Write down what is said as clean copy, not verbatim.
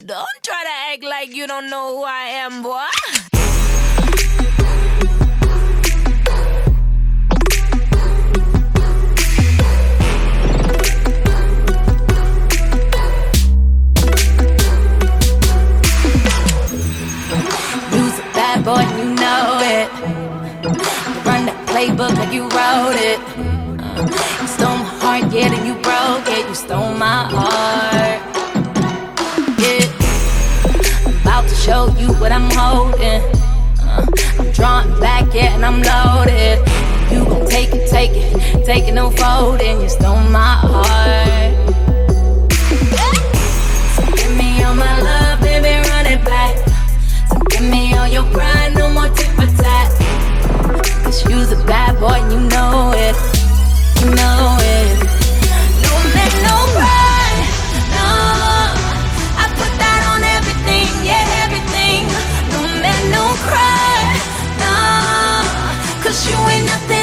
Don't try to act like you don't know who I am, boy. You's a bad boy, you know it. You run that playbook like you wrote it. You stole my heart, yeah, then you broke it. You stole my heart. Yeah, I'm about to show you what I'm holding. I'm drawing back, yeah, and I'm loaded. You gon' take it, no folding. You stole my heart. So give me all my love, baby, run it back. So give me all your pride, no more tit for tat. Cause you's a bad boy, you know it. You know it. No man, no pride. No, I put that on everything, yeah, everything. No man, no cry. No, cause you ain't nothing